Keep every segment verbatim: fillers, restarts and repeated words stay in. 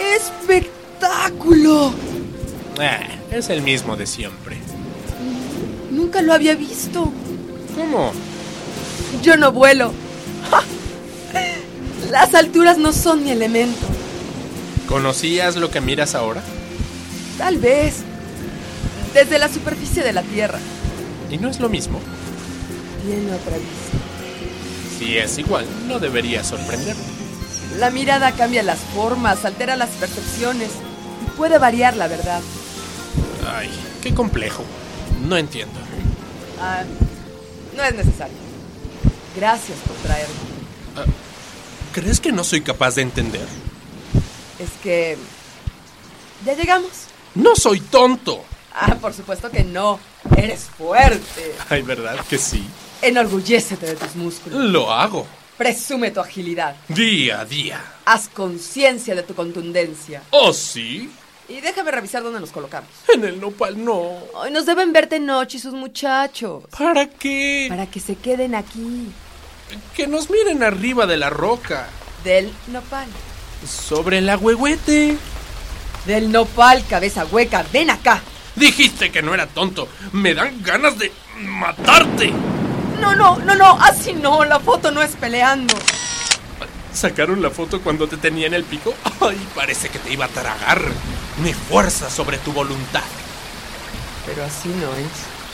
¡Qué espectáculo! Eh, es el mismo de siempre. Nunca lo había visto. ¿Cómo? Yo no vuelo. ¡Ja! Las alturas no son mi elemento. ¿Conocías lo que miras ahora? Tal vez. Desde la superficie de la Tierra. ¿Y no es lo mismo? Tiene otra vista. Si es igual, no debería sorprenderme. La mirada cambia las formas, altera las percepciones y puede variar la verdad. Ay, qué complejo. No entiendo. Ah, no es necesario. Gracias por traerme. Ah, ¿crees que no soy capaz de entender? Es que... ¿ya llegamos? ¡No soy tonto! Ah, por supuesto que no. Eres fuerte. Ay, ¿verdad que sí? Enorgullécete de tus músculos. Lo hago. Presume tu agilidad. Día a día. Haz conciencia de tu contundencia. ¿Oh, sí? Y déjame revisar dónde nos colocamos. En el nopal no. Hoy nos deben ver Tenoch y sus muchachos. ¿Para qué? Para que se queden aquí. Que nos miren arriba de la roca. Del nopal. Sobre el agüehuete. Del nopal, cabeza hueca. Ven acá. Dijiste que no era tonto. Me dan ganas de matarte. No, no, no, no. Así no. La foto no es peleando. ¿Sacaron la foto cuando te tenía en el pico? Ay, parece que te iba a tragar. Mi fuerza sobre tu voluntad. Pero así no es.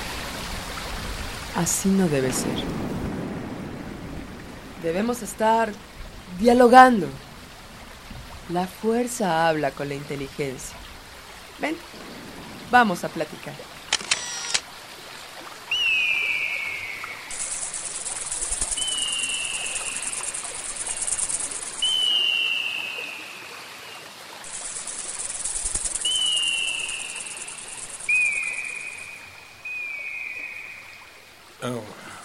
Así no debe ser. Debemos estar dialogando. La fuerza habla con la inteligencia. Ven, vamos a platicar. Oh.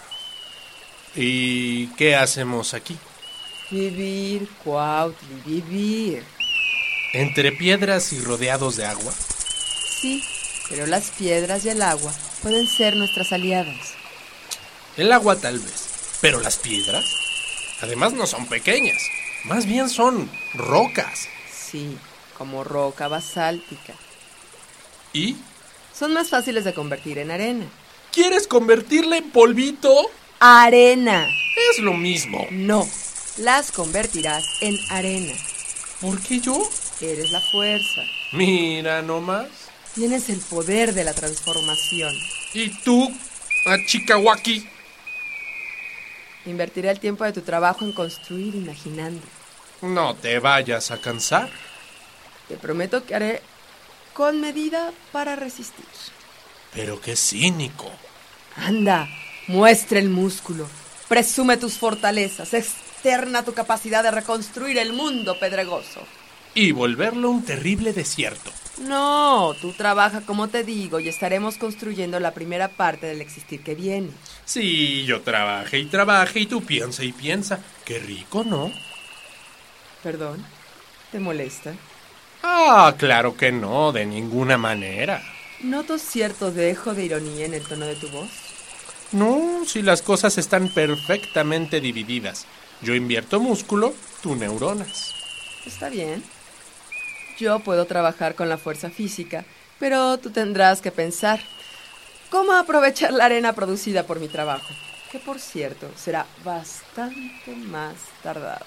¿Y qué hacemos aquí? Vivir, Cuautli, vivir. ¿Entre piedras y rodeados de agua? Sí, pero las piedras y el agua pueden ser nuestras aliadas. El agua tal vez, pero las piedras, además no son pequeñas, más bien son rocas. Sí, como roca basáltica. ¿Y? Son más fáciles de convertir en arena. ¿Quieres convertirla en polvito? ¡Arena! Es lo mismo. No, las convertirás en arena. ¿Por qué yo? Eres la fuerza. Mira nomás. Tienes el poder de la transformación. ¿Y tú, Achikawaki? Invertiré el tiempo de tu trabajo en construir imaginando. No te vayas a cansar. Te prometo que haré con medida para resistir. Pero qué cínico. Anda, muestra el músculo. Presume tus fortalezas. Externa tu capacidad de reconstruir el mundo pedregoso. Y volverlo un terrible desierto. No, tú trabaja como te digo y estaremos construyendo la primera parte del existir que viene. Sí, yo trabaje y trabaje y tú piensa y piensa. Qué rico, ¿no? ¿Perdón? ¿Te molesta? Ah, claro que no, de ninguna manera. Noto cierto dejo de ironía en el tono de tu voz. No, si las cosas están perfectamente divididas. Yo invierto músculo, tú neuronas. Está bien. Yo puedo trabajar con la fuerza física, pero tú tendrás que pensar cómo aprovechar la arena producida por mi trabajo, que por cierto será bastante más tardado.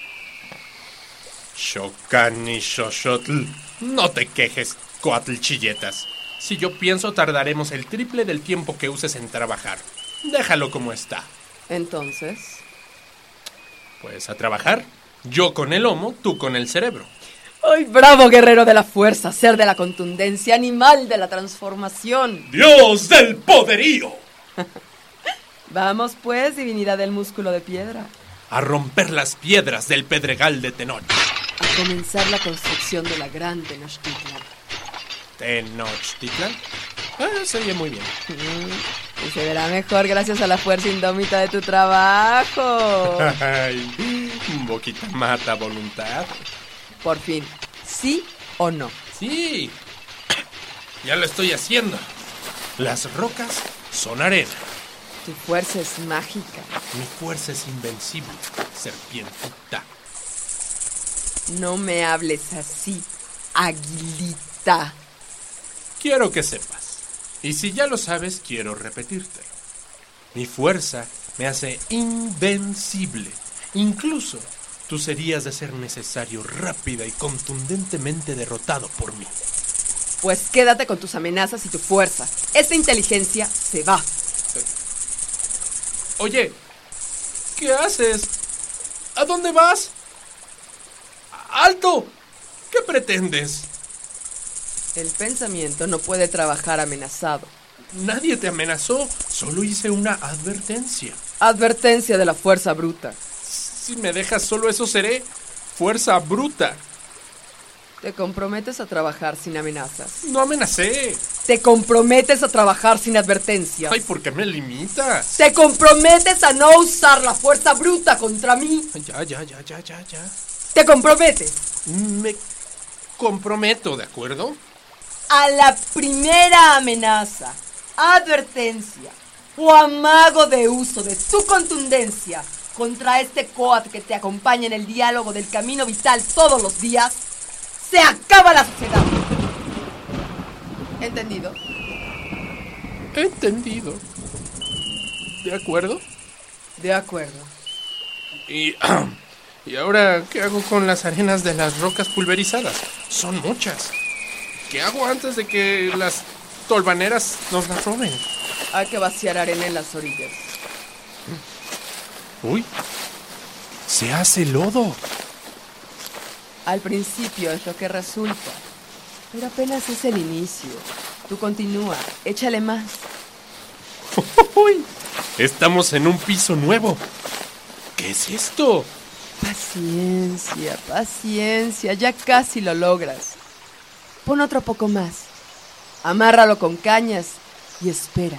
Xocani Xoxotl. No te quejes, Coatl Chilletas. Si yo pienso, tardaremos el triple del tiempo que uses en trabajar. Déjalo como está. Entonces... Pues a trabajar. Yo con el lomo, tú con el cerebro. ¡Ay, bravo guerrero de la fuerza, ser de la contundencia, animal de la transformación! ¡Dios del poderío! Vamos pues, divinidad del músculo de piedra. A romper las piedras del pedregal de Tenoch. A comenzar la construcción de la gran Tenochtitlan. ¿Tenochtitlan? Ah, se oye muy bien. Mm, y se verá mejor gracias a la fuerza indómita de tu trabajo. Ay, un poquito mata voluntad. Por fin, ¿sí o no? Sí, ya lo estoy haciendo. Las rocas son arena. Tu fuerza es mágica. Mi fuerza es invencible, serpientita. No me hables así, Aguilita. Quiero que sepas, y si ya lo sabes, quiero repetírtelo. Mi fuerza me hace invencible. Incluso tú serías, de ser necesario, rápida y contundentemente derrotado por mí. Pues quédate con tus amenazas y tu fuerza. Esta inteligencia se va. Oye, ¿qué haces? ¿A dónde vas? ¡Alto! ¿Qué pretendes? El pensamiento no puede trabajar amenazado. Nadie te amenazó, solo hice una advertencia. Advertencia de la fuerza bruta. Si me dejas solo, eso seré fuerza bruta. Te comprometes a trabajar sin amenazas. No amenacé. Te comprometes a trabajar sin advertencias. Ay, ¿por qué me limitas? Te comprometes a no usar la fuerza bruta contra mí. Ya, ya, ya, ya, ya, ya. Te comprometes. Me comprometo, ¿de acuerdo? A la primera amenaza, advertencia o amago de uso de tu contundencia contra este coat que te acompaña en el diálogo del camino vital todos los días, se acaba la sociedad. ¿Entendido? Entendido. ¿De acuerdo? De acuerdo. Y, ¿y ahora qué hago con las arenas de las rocas pulverizadas? Son muchas. ¿Qué hago antes de que las tolvaneras nos las roben? Hay que vaciar arena en las orillas. Uy, se hace lodo. Al principio es lo que resulta, pero apenas es el inicio. Tú continúa, échale más. Uy, estamos en un piso nuevo. ¿Qué es esto? Paciencia, paciencia, ya casi lo logras. Pon otro poco más. Amárralo con cañas y espera.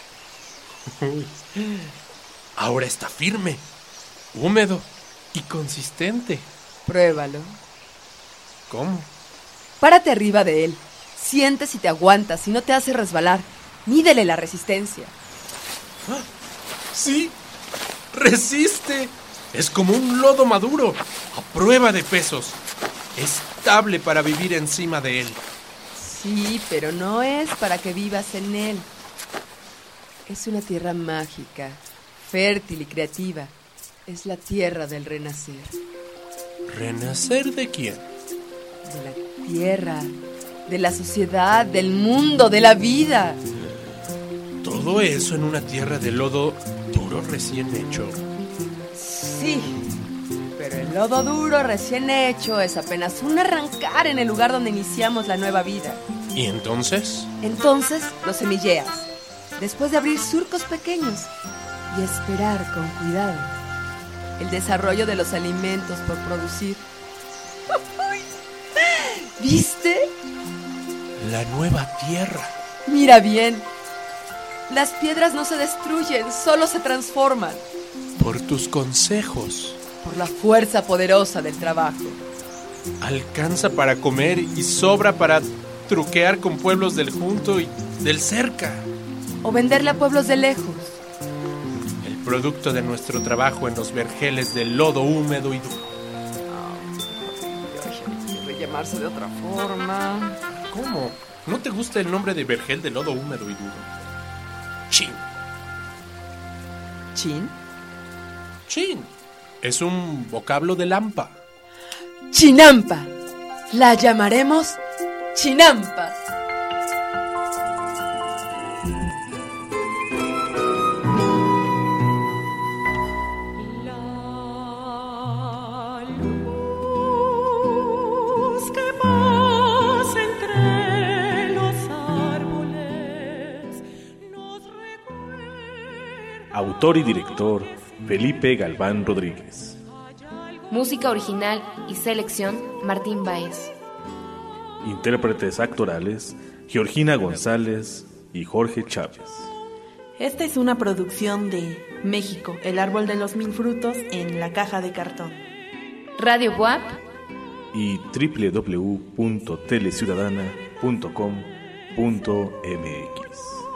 Ahora está firme, húmedo y consistente. Pruébalo. ¿Cómo? Párate arriba de él. Siente si te aguantas, si no te hace resbalar. Mídele la resistencia. ¡Ah! ¡Sí! ¡Resiste! Es como un lodo maduro, a prueba de pesos. Estable para vivir encima de él. Sí, pero no es para que vivas en él. Es una tierra mágica, fértil y creativa. Es la tierra del renacer. ¿Renacer de quién? De la tierra, de la sociedad, del mundo, de la vida. Todo eso en una tierra de lodo duro recién hecho. Sí, pero el lodo duro recién hecho es apenas un arrancar en el lugar donde iniciamos la nueva vida. ¿Y entonces? Entonces lo semilleas, después de abrir surcos pequeños y esperar con cuidado el desarrollo de los alimentos por producir. ¿Viste? La nueva tierra. Mira bien, las piedras no se destruyen, solo se transforman. Por tus consejos. Por la fuerza poderosa del trabajo. Alcanza para comer y sobra para truquear con pueblos del junto y del cerca. O venderle a pueblos de lejos. El producto de nuestro trabajo en los vergeles de lodo húmedo y duro. Debe llamarse de otra forma. ¿Cómo? ¿No te gusta el nombre de vergel de lodo húmedo y duro? Chin. ¿Chin? Chin. Es un vocablo de Lampa. Chinampa. La llamaremos Chinampa. Autor y director Felipe Galván Rodríguez. Música original y selección Martín Báez. Intérpretes actorales Georgina González y Jorge Chávez. Esta es una producción de México, el árbol de los mil frutos en la caja de cartón. Radio B U A P y doble u doble u doble u punto teleciudadana punto com punto m x.